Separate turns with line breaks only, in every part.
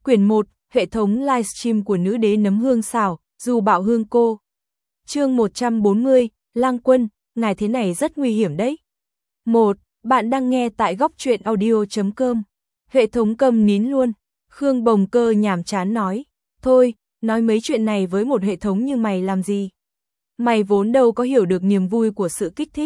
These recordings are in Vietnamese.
Quyển 1, hệ thống livestream của nữ đế nấm hương xào, dù bạo hương cô. Chương 140, Lang Quân, ngài thế này rất nguy hiểm đấy. 1. Bạn đang nghe tại góc truyện audio.com. Hệ thống câm nín luôn. Khương Bồng Cơ nhàm chán nói. Thôi, nói mấy chuyện này với một hệ thống như mày làm gì? Mày vốn đâu có hiểu được niềm vui của sự kích thích.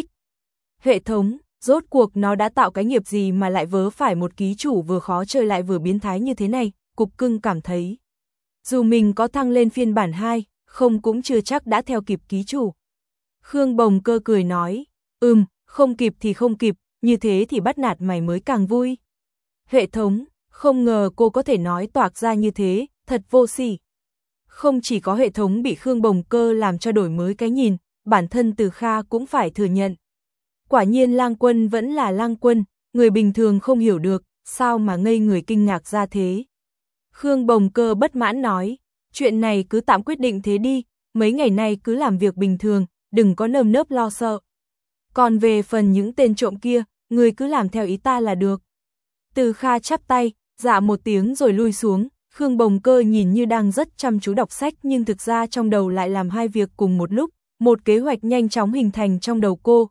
Hệ thống, rốt cuộc nó đã tạo cái nghiệp gì mà lại vớ phải một ký chủ vừa khó chơi lại vừa biến thái như thế này, Cục Cưng cảm thấy. Dù mình có thăng lên phiên bản 2, không cũng chưa chắc đã theo kịp ký chủ. Khương Bồng Cơ cười nói, không kịp thì không kịp, như thế thì bắt nạt mày mới càng vui. Hệ thống, không ngờ cô có thể nói toạc ra như thế, thật vô sỉ. Không chỉ có hệ thống bị Khương Bồng Cơ làm cho đổi mới cái nhìn, bản thân Từ Kha cũng phải thừa nhận. Quả nhiên Lang Quân vẫn là Lang Quân, người bình thường không hiểu được, sao mà ngây người kinh ngạc ra thế. Khương Bồng Cơ bất mãn nói, chuyện này cứ tạm quyết định thế đi, mấy ngày nay cứ làm việc bình thường, đừng có nơm nớp lo sợ. Còn về phần những tên trộm kia, người cứ làm theo ý ta là được. Từ Kha chắp tay, dạ một tiếng rồi lui xuống, Khương Bồng Cơ nhìn như đang rất chăm chú đọc sách nhưng thực ra trong đầu lại làm hai việc cùng một lúc, một kế hoạch nhanh chóng hình thành trong đầu cô.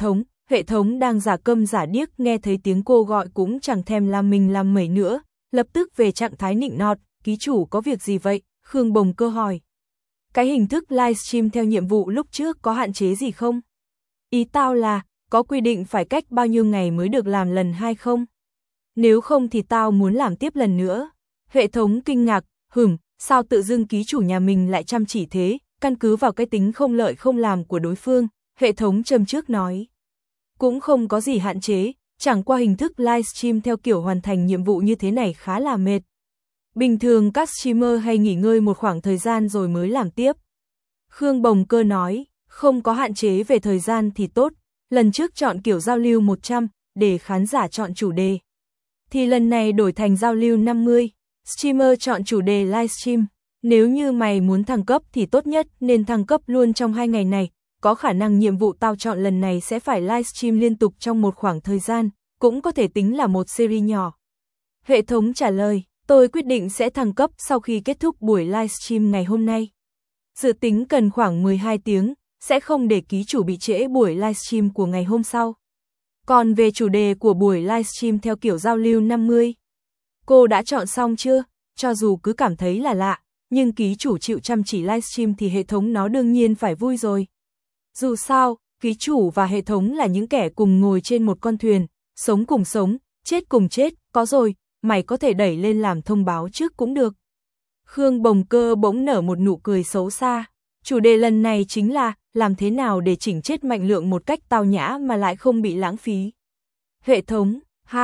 Hệ thống đang giả câm giả điếc nghe thấy tiếng cô gọi cũng chẳng thèm làm mình làm mẩy nữa, lập tức về trạng thái nịnh nọt, ký chủ có việc gì vậy? Khương Bồng Cơ hỏi. Cái hình thức livestream theo nhiệm vụ lúc trước có hạn chế gì không? Ý tao là, có quy định phải cách bao nhiêu ngày mới được làm lần 2 không? Nếu không thì tao muốn làm tiếp lần nữa. Hệ thống kinh ngạc, sao tự dưng ký chủ nhà mình lại chăm chỉ thế, căn cứ vào cái tính không lợi không làm của đối phương, hệ thống châm trước nói. Cũng không có gì hạn chế, chẳng qua hình thức livestream theo kiểu hoàn thành nhiệm vụ như thế này khá là mệt. Bình thường các streamer hay nghỉ ngơi một khoảng thời gian rồi mới làm tiếp. Khương Bồng Cơ nói, không có hạn chế về thời gian thì tốt, lần trước chọn kiểu giao lưu 100, để khán giả chọn chủ đề. Thì lần này đổi thành giao lưu 50, streamer chọn chủ đề livestream. Nếu như mày muốn thăng cấp thì tốt nhất nên thăng cấp luôn trong 2 ngày này, có khả năng nhiệm vụ tao chọn lần này sẽ phải livestream liên tục trong một khoảng thời gian, cũng có thể tính là một series nhỏ. Hệ thống trả lời, tôi quyết định sẽ thăng cấp sau khi kết thúc buổi livestream ngày hôm nay. Dự tính cần khoảng 12 tiếng, sẽ không để ký chủ bị trễ buổi livestream của ngày hôm sau. Còn về chủ đề của buổi livestream theo kiểu giao lưu 50, cô đã chọn xong chưa? Cho dù cứ cảm thấy là lạ, nhưng ký chủ chịu chăm chỉ livestream thì hệ thống nó đương nhiên phải vui rồi. Dù sao, ký chủ và hệ thống là những kẻ cùng ngồi trên một con thuyền, sống cùng sống, chết cùng chết, có rồi, mày có thể đẩy lên làm thông báo trước cũng được. Khương Bồng Cơ bỗng nở một nụ cười xấu xa. Chủ đề lần này chính là, làm thế nào để chỉnh chết Mạnh Lượng một cách tao nhã mà lại không bị lãng phí. Hệ thống,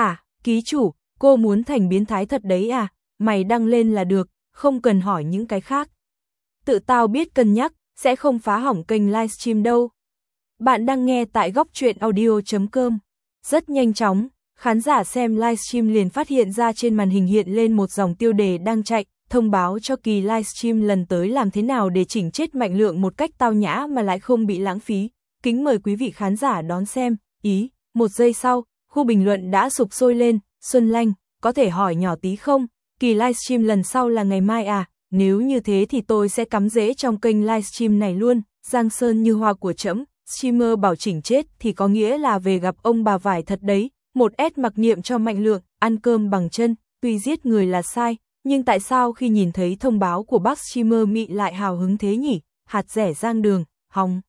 ký chủ, cô muốn thành biến thái thật đấy à, mày đăng lên là được, không cần hỏi những cái khác. Tự tao biết cân nhắc, sẽ không phá hỏng kênh livestream đâu. Bạn đang nghe tại góc truyện audio.com. Rất nhanh chóng, khán giả xem livestream liền phát hiện ra trên màn hình hiện lên một dòng tiêu đề đang chạy, thông báo cho kỳ livestream lần tới làm thế nào để chỉnh chết Mạnh Lượng một cách tao nhã mà lại không bị lãng phí. Kính mời quý vị khán giả đón xem. Một giây sau, khu bình luận đã sục sôi lên. Xuân Lanh, có thể hỏi nhỏ tí không? Kỳ livestream lần sau là ngày mai à? Nếu như thế thì tôi sẽ cắm rễ trong kênh livestream này luôn. Giang Sơn Như Hoa của trẫm, streamer bảo chỉnh chết thì có nghĩa là về gặp ông bà vải thật đấy. Một S mặc niệm cho Mạnh Lượng, ăn cơm bằng chân, tuy giết người là sai, nhưng tại sao khi nhìn thấy thông báo của bác streamer Mị lại hào hứng thế nhỉ? Hạt rẻ giang đường, hòng.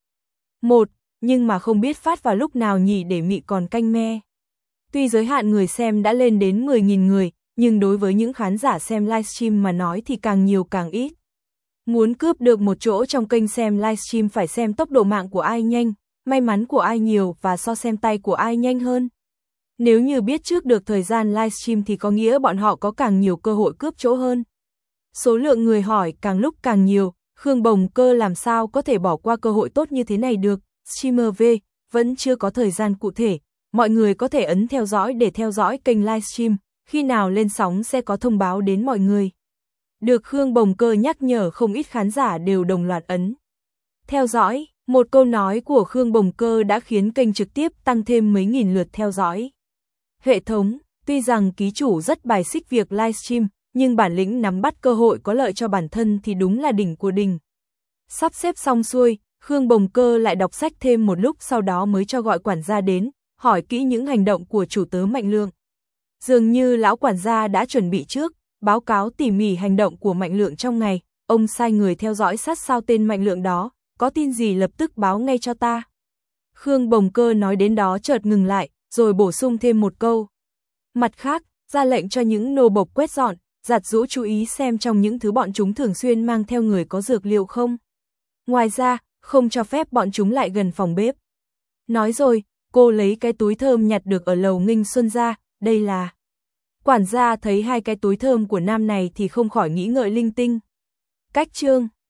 Nhưng mà không biết phát vào lúc nào nhỉ để Mị còn canh me. Tuy giới hạn người xem đã lên đến 10.000 người, nhưng đối với những khán giả xem livestream mà nói thì càng nhiều càng ít. Muốn cướp được một chỗ trong kênh xem livestream phải xem tốc độ mạng của ai nhanh, may mắn của ai nhiều và so xem tay của ai nhanh hơn. Nếu như biết trước được thời gian livestream thì có nghĩa bọn họ có càng nhiều cơ hội cướp chỗ hơn. Số lượng người hỏi càng lúc càng nhiều, Khương Bồng Cơ làm sao có thể bỏ qua cơ hội tốt như thế này được. Streamer V, vẫn chưa có thời gian cụ thể, mọi người có thể ấn theo dõi để theo dõi kênh livestream, khi nào lên sóng sẽ có thông báo đến mọi người. Được Khương Bồng Cơ nhắc nhở không ít khán giả đều đồng loạt ấn theo dõi, một câu nói của Khương Bồng Cơ đã khiến kênh trực tiếp tăng thêm mấy nghìn lượt theo dõi. Hệ thống, tuy rằng ký chủ rất bài xích việc livestream, nhưng bản lĩnh nắm bắt cơ hội có lợi cho bản thân thì đúng là đỉnh của đỉnh. Sắp xếp xong xuôi, Khương Bồng Cơ lại đọc sách thêm một lúc sau đó mới cho gọi quản gia đến, hỏi kỹ những hành động của chủ tớ Mạnh Lượng. Dường như lão quản gia đã chuẩn bị trước, báo cáo tỉ mỉ hành động của Mạnh Lượng trong ngày, ông sai người theo dõi sát sao tên Mạnh Lượng đó, có tin gì lập tức báo ngay cho ta. Khương Bồng Cơ nói đến đó chợt ngừng lại, rồi bổ sung thêm một câu. Mặt khác, ra lệnh cho những nô bộc quét dọn, giặt giũ chú ý xem trong những thứ bọn chúng thường xuyên mang theo người có dược liệu không. Ngoài ra, không cho phép bọn chúng lại gần phòng bếp. Nói rồi, cô lấy cái túi thơm nhặt được ở lầu Nghinh Xuân ra, đây là. Quản gia thấy hai cái túi thơm của nam này thì không khỏi nghĩ ngợi linh tinh. Cách chương